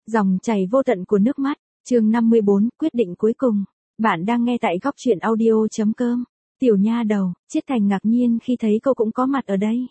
Dòng chảy vô tận của nước mắt, chương 54, quyết định cuối cùng. Bạn đang nghe tại góc truyện audio.com. Tiểu nha đầu, Chiết Thành ngạc nhiên khi thấy cô cũng có mặt ở đây.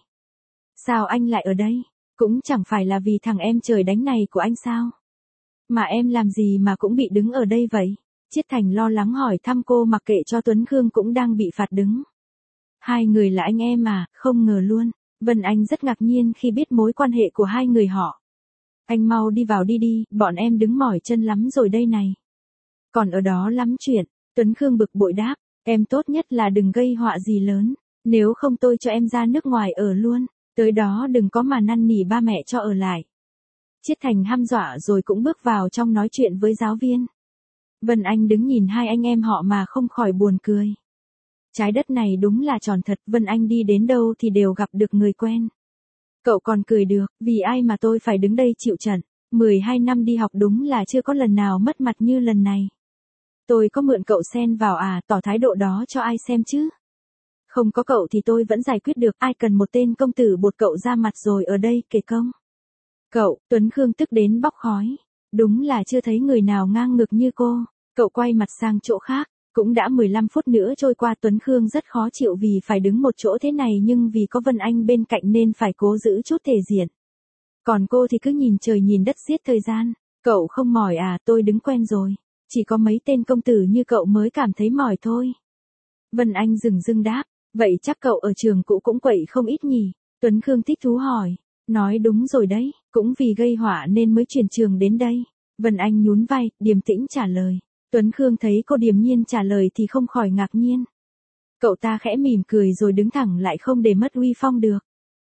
Sao anh lại ở đây? Cũng chẳng phải là vì thằng em trời đánh này của anh sao? Mà em làm gì mà cũng bị đứng ở đây vậy? Chiết Thành lo lắng hỏi thăm cô mặc kệ cho Tuấn Khương cũng đang bị phạt đứng. Hai người là anh em à, không ngờ luôn. Vân Anh rất ngạc nhiên khi biết mối quan hệ của hai người họ. Anh mau đi vào đi, bọn em đứng mỏi chân lắm rồi đây này. Còn ở đó lắm chuyện, Tuấn Khương bực bội đáp, em tốt nhất là đừng gây họa gì lớn, nếu không tôi cho em ra nước ngoài ở luôn, tới đó đừng có mà năn nỉ ba mẹ cho ở lại. Chiết Thành hăm dọa rồi cũng bước vào trong nói chuyện với giáo viên. Vân Anh đứng nhìn hai anh em họ mà không khỏi buồn cười. Trái đất này đúng là tròn thật, Vân Anh đi đến đâu thì đều gặp được người quen. Cậu còn cười được, vì ai mà tôi phải đứng đây chịu trận, 12 năm đi học đúng là chưa có lần nào mất mặt như lần này. Tôi có mượn cậu xen vào à, tỏ thái độ đó cho ai xem chứ? Không có cậu thì tôi vẫn giải quyết được, ai cần một tên công tử bột cậu ra mặt rồi ở đây kể công. Cậu, Tuấn Khương tức đến bốc khói, đúng là chưa thấy người nào ngang ngược như cô, cậu quay mặt sang chỗ khác. Cũng đã 15 phút nữa trôi qua, Tuấn Khương rất khó chịu vì phải đứng một chỗ thế này, nhưng vì có Vân Anh bên cạnh nên phải cố giữ chút thể diện. Còn cô thì cứ nhìn trời nhìn đất giết thời gian. Cậu không mỏi à, tôi đứng quen rồi. Chỉ có mấy tên công tử như cậu mới cảm thấy mỏi thôi. Vân Anh dừng dưng đáp, vậy chắc cậu ở trường cũ cũng quậy không ít nhỉ? Tuấn Khương thích thú hỏi, nói đúng rồi đấy, cũng vì gây họa nên mới chuyển trường đến đây. Vân Anh nhún vai, điềm tĩnh trả lời. Tuấn Khương thấy cô điềm nhiên trả lời thì không khỏi ngạc nhiên. Cậu ta khẽ mỉm cười rồi đứng thẳng lại không để mất uy phong được.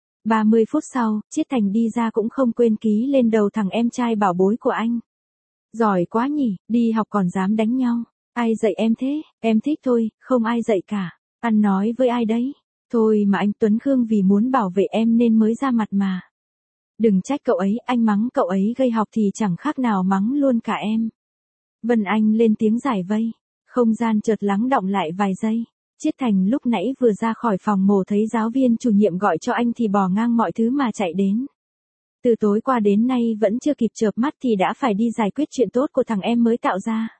30 phút sau, Chiết Thành đi ra cũng không quên ký lên đầu thằng em trai bảo bối của anh. Giỏi quá nhỉ, đi học còn dám đánh nhau. Ai dạy em thế? Em thích thôi, không ai dạy cả. Ăn nói với ai đấy? Thôi mà anh. Tuấn Khương vì muốn bảo vệ em nên mới ra mặt mà. Đừng trách cậu ấy, anh mắng cậu ấy gây học thì chẳng khác nào mắng luôn cả em. Vân Anh lên tiếng giải vây, không gian chợt lắng đọng lại vài giây. Chiết Thành lúc nãy vừa ra khỏi phòng mổ thấy giáo viên chủ nhiệm gọi cho anh thì bỏ ngang mọi thứ mà chạy đến. Từ tối qua đến nay vẫn chưa kịp chợp mắt thì đã phải đi giải quyết chuyện tốt của thằng em mới tạo ra.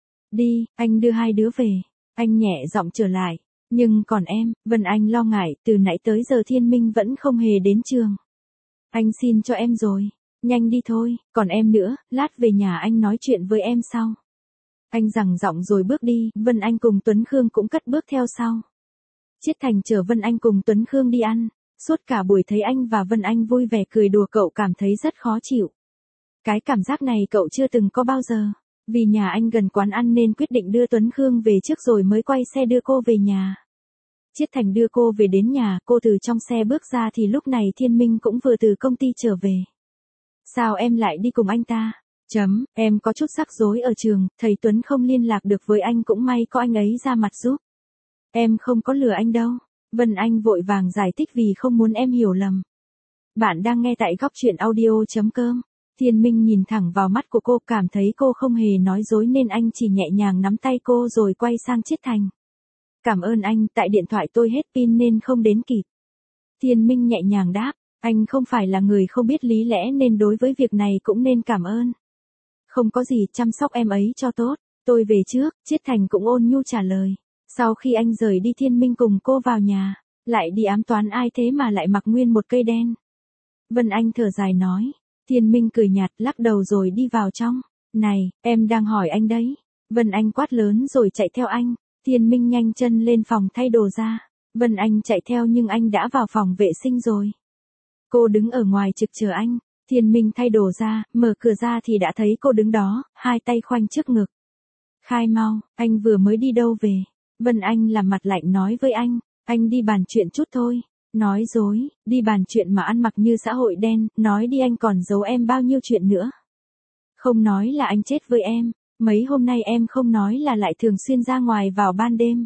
Đi, anh đưa hai đứa về. Anh nhẹ giọng trở lại. Nhưng còn em, Vân Anh lo ngại, từ nãy tới giờ Thiên Minh vẫn không hề đến trường. Anh xin cho em rồi. Nhanh đi thôi, còn em nữa, lát về nhà anh nói chuyện với em sau. Anh gằn giọng rồi bước đi, Vân Anh cùng Tuấn Khương cũng cất bước theo sau. Chiết Thành chở Vân Anh cùng Tuấn Khương đi ăn, suốt cả buổi thấy anh và Vân Anh vui vẻ cười đùa cậu cảm thấy rất khó chịu. Cái cảm giác này cậu chưa từng có bao giờ, vì nhà anh gần quán ăn nên quyết định đưa Tuấn Khương về trước rồi mới quay xe đưa cô về nhà. Chiết Thành đưa cô về đến nhà, cô từ trong xe bước ra thì lúc này Thiên Minh cũng vừa từ công ty trở về. Sao em lại đi cùng anh ta? Em có chút rắc rối ở trường, thầy Tuấn không liên lạc được với anh, cũng may có anh ấy ra mặt giúp. Em không có lừa anh đâu. Vân Anh vội vàng giải thích vì không muốn em hiểu lầm. Bạn đang nghe tại góc truyện audio.com. Thiên Minh nhìn thẳng vào mắt của cô, cảm thấy cô không hề nói dối nên anh chỉ nhẹ nhàng nắm tay cô rồi quay sang Chiết Thành. Cảm ơn anh, tại điện thoại tôi hết pin nên không đến kịp. Thiên Minh nhẹ nhàng đáp. Anh không phải là người không biết lý lẽ nên đối với việc này cũng nên cảm ơn. Không có gì, chăm sóc em ấy cho tốt. Tôi về trước, Chiết Thành cũng ôn nhu trả lời. Sau khi anh rời đi Thiên Minh cùng cô vào nhà. Lại đi ám toán ai thế mà lại mặc nguyên một cây đen? Vân Anh thở dài nói. Thiên Minh cười nhạt lắc đầu rồi đi vào trong. Này, em đang hỏi anh đấy. Vân Anh quát lớn rồi chạy theo anh. Thiên Minh nhanh chân lên phòng thay đồ ra. Vân Anh chạy theo nhưng anh đã vào phòng vệ sinh rồi. Cô đứng ở ngoài trực chờ anh. Thiên Minh thay đồ ra, mở cửa ra thì đã thấy cô đứng đó, hai tay khoanh trước ngực. Khai mau, anh vừa mới đi đâu về? Vân Anh làm mặt lạnh nói với anh đi bàn chuyện chút thôi. Nói dối, đi bàn chuyện mà ăn mặc như xã hội đen, nói đi anh còn giấu em bao nhiêu chuyện nữa. Không nói là anh chết với em, mấy hôm nay em không nói là lại thường xuyên ra ngoài vào ban đêm.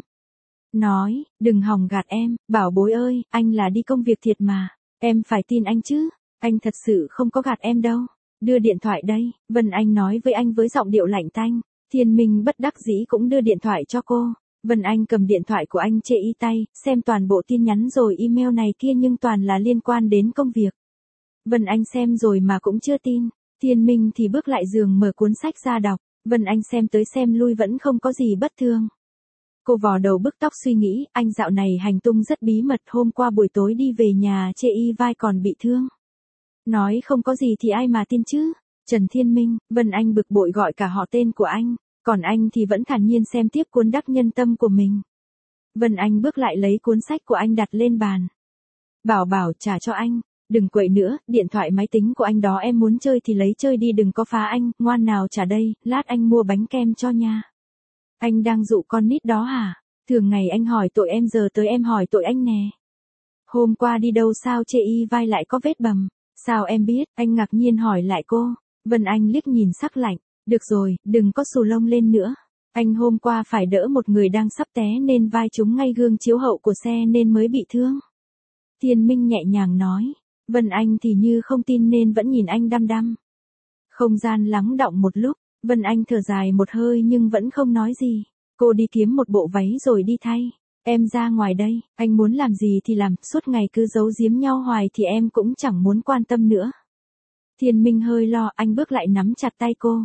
Nói, đừng hòng gạt em, bảo bối ơi, anh là đi công việc thiệt mà, em phải tin anh chứ. Anh thật sự không có gạt em đâu. Đưa điện thoại đây, Vân Anh nói với anh với giọng điệu lạnh tanh. Thiên Minh bất đắc dĩ cũng đưa điện thoại cho cô. Vân Anh cầm điện thoại của anh chê y tay, xem toàn bộ tin nhắn rồi email này kia nhưng toàn là liên quan đến công việc. Vân Anh xem rồi mà cũng chưa tin. Thiên Minh thì bước lại giường mở cuốn sách ra đọc, Vân Anh xem tới xem lui vẫn không có gì bất thường. Cô vò đầu bứt tóc suy nghĩ, anh dạo này hành tung rất bí mật, hôm qua buổi tối đi về nhà chê y vai còn bị thương. Nói không có gì thì ai mà tin chứ. Trần Thiên Minh, Vân Anh bực bội gọi cả họ tên của anh, còn anh thì vẫn thản nhiên xem tiếp cuốn Đắc Nhân Tâm của mình. Vân Anh bước lại lấy cuốn sách của anh đặt lên bàn. Bảo trả cho anh, đừng quậy nữa, điện thoại máy tính của anh đó em muốn chơi thì lấy chơi đi, đừng có phá anh, ngoan nào trả đây, lát anh mua bánh kem cho nha. Anh đang dụ con nít đó hả? Thường ngày anh hỏi tội em, giờ tới em hỏi tội anh nè. Hôm qua đi đâu sao chê y vai lại có vết bầm? Sao em biết? Anh ngạc nhiên hỏi lại cô. Vân Anh liếc nhìn sắc lạnh. Được rồi, đừng có xù lông lên nữa. Anh hôm qua phải đỡ một người đang sắp té nên vai trúng ngay gương chiếu hậu của xe nên mới bị thương. Thiên Minh nhẹ nhàng nói. Vân Anh thì như không tin nên vẫn nhìn anh đăm đăm. Không gian lắng đọng một lúc, Vân Anh thở dài một hơi nhưng vẫn không nói gì. Cô đi kiếm một bộ váy rồi đi thay. Em ra ngoài đây, anh muốn làm gì thì làm, suốt ngày cứ giấu giếm nhau hoài thì em cũng chẳng muốn quan tâm nữa. Thiên Minh hơi lo, anh bước lại nắm chặt tay cô.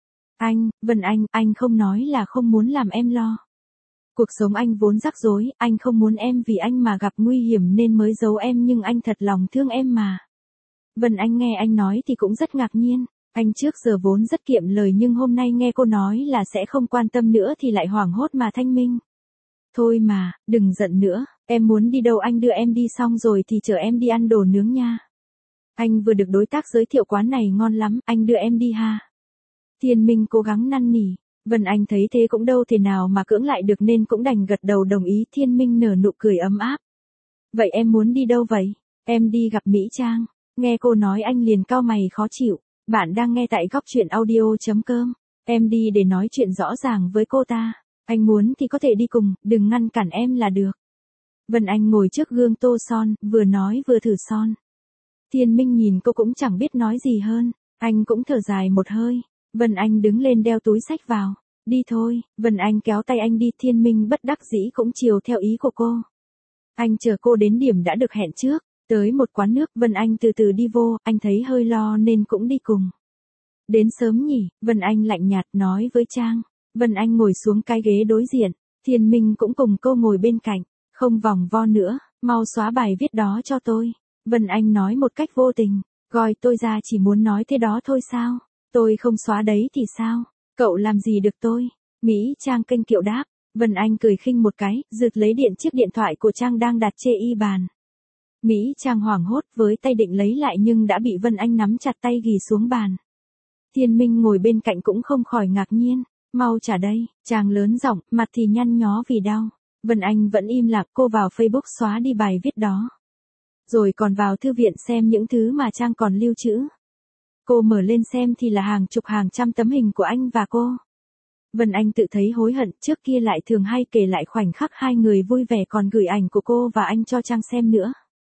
Vân anh không nói là không muốn làm em lo. Cuộc sống anh vốn rắc rối, anh không muốn em vì anh mà gặp nguy hiểm nên mới giấu em, nhưng anh thật lòng thương em mà. Vân Anh nghe anh nói thì cũng rất ngạc nhiên. Anh trước giờ vốn rất kiệm lời nhưng hôm nay nghe cô nói là sẽ không quan tâm nữa thì lại hoảng hốt mà thanh minh. Thôi mà, đừng giận nữa, em muốn đi đâu anh đưa em đi, xong rồi thì chở em đi ăn đồ nướng nha. Anh vừa được đối tác giới thiệu quán này ngon lắm, anh đưa em đi ha. Thiên Minh cố gắng năn nỉ, Vân Anh thấy thế cũng đâu thể nào mà cưỡng lại được nên cũng đành gật đầu đồng ý. Thiên Minh nở nụ cười ấm áp. Vậy em muốn đi đâu vậy? Em đi gặp Mỹ Trang. Nghe cô nói anh liền cau mày khó chịu. Bạn đang nghe tại góc truyện audio.com. Em đi để nói chuyện rõ ràng với cô ta. Anh muốn thì có thể đi cùng, đừng ngăn cản em là được. Vân Anh ngồi trước gương tô son, vừa nói vừa thử son. Thiên Minh nhìn cô cũng chẳng biết nói gì hơn. Anh cũng thở dài một hơi. Vân Anh đứng lên đeo túi xách vào. Đi thôi, Vân Anh kéo tay anh đi. Thiên Minh bất đắc dĩ cũng chiều theo ý của cô. Anh chờ cô đến điểm đã được hẹn trước. Tới một quán nước, Vân Anh từ từ đi vô, anh thấy hơi lo nên cũng đi cùng. Đến sớm nhỉ, Vân Anh lạnh nhạt nói với Trang. Vân Anh ngồi xuống cái ghế đối diện, Thiên Minh cũng cùng cô ngồi bên cạnh. Không vòng vo nữa, mau xóa bài viết đó cho tôi. Vân Anh nói một cách vô tình, gọi tôi ra chỉ muốn nói thế đó thôi sao? Tôi không xóa đấy thì sao? Cậu làm gì được tôi? Mỹ Trang kênh kiệu đáp. Vân Anh cười khinh một cái, rượt lấy chiếc điện thoại của Trang đang đặt chê y bàn. Mỹ Trang hoảng hốt với tay định lấy lại nhưng đã bị Vân Anh nắm chặt tay ghì xuống bàn. Thiên Minh ngồi bên cạnh cũng không khỏi ngạc nhiên. Mau trả đây, Trang lớn giọng, mặt thì nhăn nhó vì đau. Vân Anh vẫn im lặng, cô vào Facebook xóa đi bài viết đó. Rồi còn vào thư viện xem những thứ mà Trang còn lưu trữ. Cô mở lên xem thì là hàng chục hàng trăm tấm hình của anh và cô. Vân Anh tự thấy hối hận, trước kia lại thường hay kể lại khoảnh khắc hai người vui vẻ còn gửi ảnh của cô và anh cho Trang xem nữa.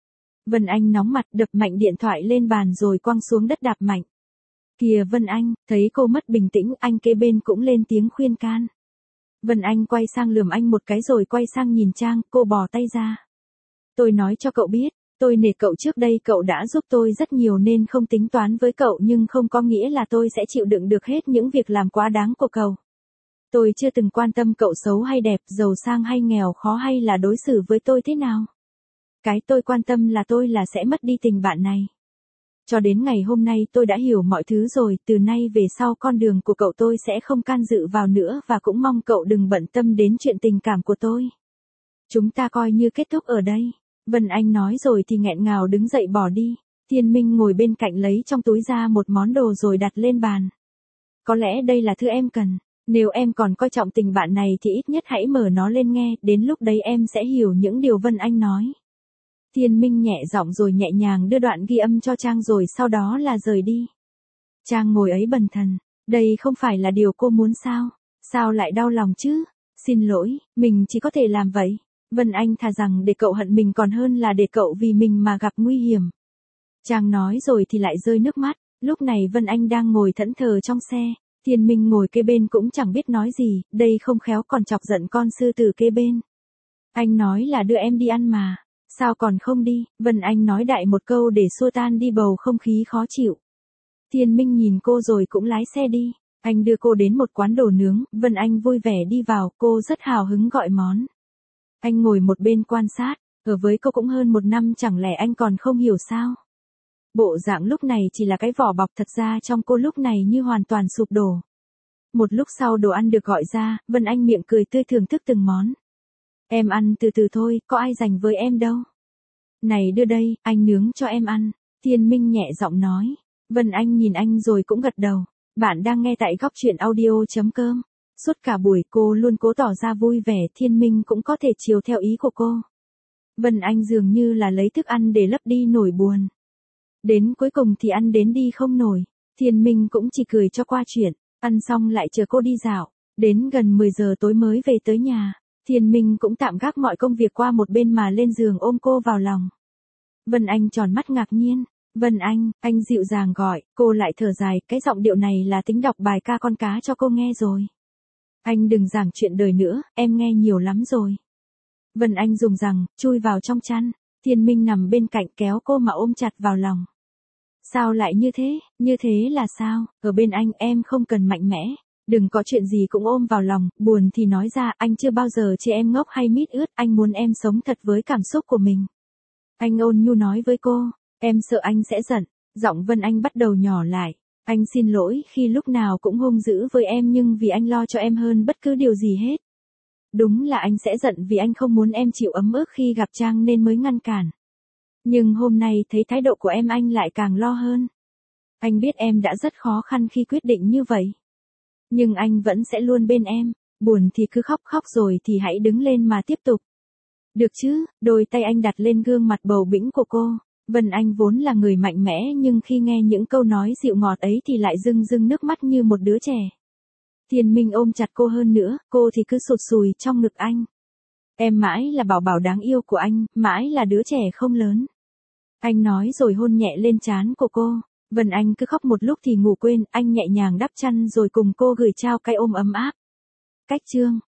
Vân Anh nóng mặt đập mạnh điện thoại lên bàn rồi quăng xuống đất đạp mạnh. Kìa Vân Anh, thấy cô mất bình tĩnh, anh kế bên cũng lên tiếng khuyên can. Vân Anh quay sang lườm anh một cái rồi quay sang nhìn Trang, cô bỏ tay ra. Tôi nói cho cậu biết, tôi nể cậu, trước đây cậu đã giúp tôi rất nhiều nên không tính toán với cậu, nhưng không có nghĩa là tôi sẽ chịu đựng được hết những việc làm quá đáng của cậu. Tôi chưa từng quan tâm cậu xấu hay đẹp, giàu sang hay nghèo, khó hay là đối xử với tôi thế nào. Cái tôi quan tâm là tôi sẽ mất đi tình bạn này. Cho đến ngày hôm nay tôi đã hiểu mọi thứ rồi, từ nay về sau con đường của cậu tôi sẽ không can dự vào nữa và cũng mong cậu đừng bận tâm đến chuyện tình cảm của tôi. Chúng ta coi như kết thúc ở đây. Vân Anh nói rồi thì nghẹn ngào đứng dậy bỏ đi. Thiên Minh ngồi bên cạnh lấy trong túi ra một món đồ rồi đặt lên bàn. Có lẽ đây là thứ em cần. Nếu em còn coi trọng tình bạn này thì ít nhất hãy mở nó lên nghe, đến lúc đấy em sẽ hiểu những điều Vân Anh nói. Thiên Minh nhẹ giọng rồi nhẹ nhàng đưa đoạn ghi âm cho Trang rồi sau đó là rời đi. Trang ngồi ấy bần thần, đây không phải là điều cô muốn sao? Sao lại đau lòng chứ? Xin lỗi, mình chỉ có thể làm vậy. Vân Anh thà rằng để cậu hận mình còn hơn là để cậu vì mình mà gặp nguy hiểm. Trang nói rồi thì lại rơi nước mắt, lúc này Vân Anh đang ngồi thẫn thờ trong xe. Thiên Minh ngồi kế bên cũng chẳng biết nói gì, đây không khéo còn chọc giận con sư tử kế bên. Anh nói là đưa em đi ăn mà. Sao còn không đi? Vân Anh nói đại một câu để xua tan đi bầu không khí khó chịu. Thiên Minh nhìn cô rồi cũng lái xe đi. Anh đưa cô đến một quán đồ nướng, Vân Anh vui vẻ đi vào, cô rất hào hứng gọi món. Anh ngồi một bên quan sát, ở với cô cũng hơn 1 năm chẳng lẽ anh còn không hiểu sao? Bộ dạng lúc này chỉ là cái vỏ bọc, thật ra trong cô lúc này như hoàn toàn sụp đổ. Một lúc sau đồ ăn được gọi ra, Vân Anh miệng cười tươi thưởng thức từng món. Em ăn từ từ thôi, có ai dành với em đâu. Này đưa đây, anh nướng cho em ăn. Thiên Minh nhẹ giọng nói. Vân Anh nhìn anh rồi cũng gật đầu. Bạn đang nghe tại góc truyện audio.com. Suốt cả buổi cô luôn cố tỏ ra vui vẻ, Thiên Minh cũng có thể chiều theo ý của cô. Vân Anh dường như là lấy thức ăn để lấp đi nỗi buồn. Đến cuối cùng thì ăn đến đi không nổi. Thiên Minh cũng chỉ cười cho qua chuyện. Ăn xong lại chờ cô đi dạo. Đến gần 10 giờ tối mới về tới nhà. Thiên Minh cũng tạm gác mọi công việc qua một bên mà lên giường ôm cô vào lòng. Vân Anh tròn mắt ngạc nhiên. Vân anh dịu dàng gọi, cô lại thở dài, cái giọng điệu này là tính đọc bài ca con cá cho cô nghe rồi. Anh đừng giảng chuyện đời nữa, em nghe nhiều lắm rồi. Vân Anh dùng rằng, chui vào trong chăn. Thiên Minh nằm bên cạnh kéo cô mà ôm chặt vào lòng. Sao lại như thế là sao, ở bên anh em không cần mạnh mẽ. Đừng có chuyện gì cũng ôm vào lòng, buồn thì nói ra, anh chưa bao giờ chê em ngốc hay mít ướt, anh muốn em sống thật với cảm xúc của mình. Anh ôn nhu nói với cô, em sợ anh sẽ giận. Giọng Vân Anh bắt đầu nhỏ lại. Anh xin lỗi khi lúc nào cũng hung dữ với em, nhưng vì anh lo cho em hơn bất cứ điều gì hết. Đúng là anh sẽ giận vì anh không muốn em chịu ấm ức khi gặp Trang nên mới ngăn cản. Nhưng hôm nay thấy thái độ của em anh lại càng lo hơn. Anh biết em đã rất khó khăn khi quyết định như vậy. Nhưng anh vẫn sẽ luôn bên em. Buồn thì cứ khóc rồi thì hãy đứng lên mà tiếp tục. Được chứ, đôi tay anh đặt lên gương mặt bầu bĩnh của cô. Vân Anh vốn là người mạnh mẽ nhưng khi nghe những câu nói dịu ngọt ấy thì lại rưng rưng nước mắt như một đứa trẻ. Thiên Minh ôm chặt cô hơn nữa, cô thì cứ sụt sùi trong ngực anh. Em mãi là bảo bảo đáng yêu của anh, mãi là đứa trẻ không lớn. Anh nói rồi hôn nhẹ lên trán của cô. Vân Anh cứ khóc một lúc thì ngủ quên, anh nhẹ nhàng đắp chăn rồi cùng cô gửi trao cái ôm ấm áp. Cách chương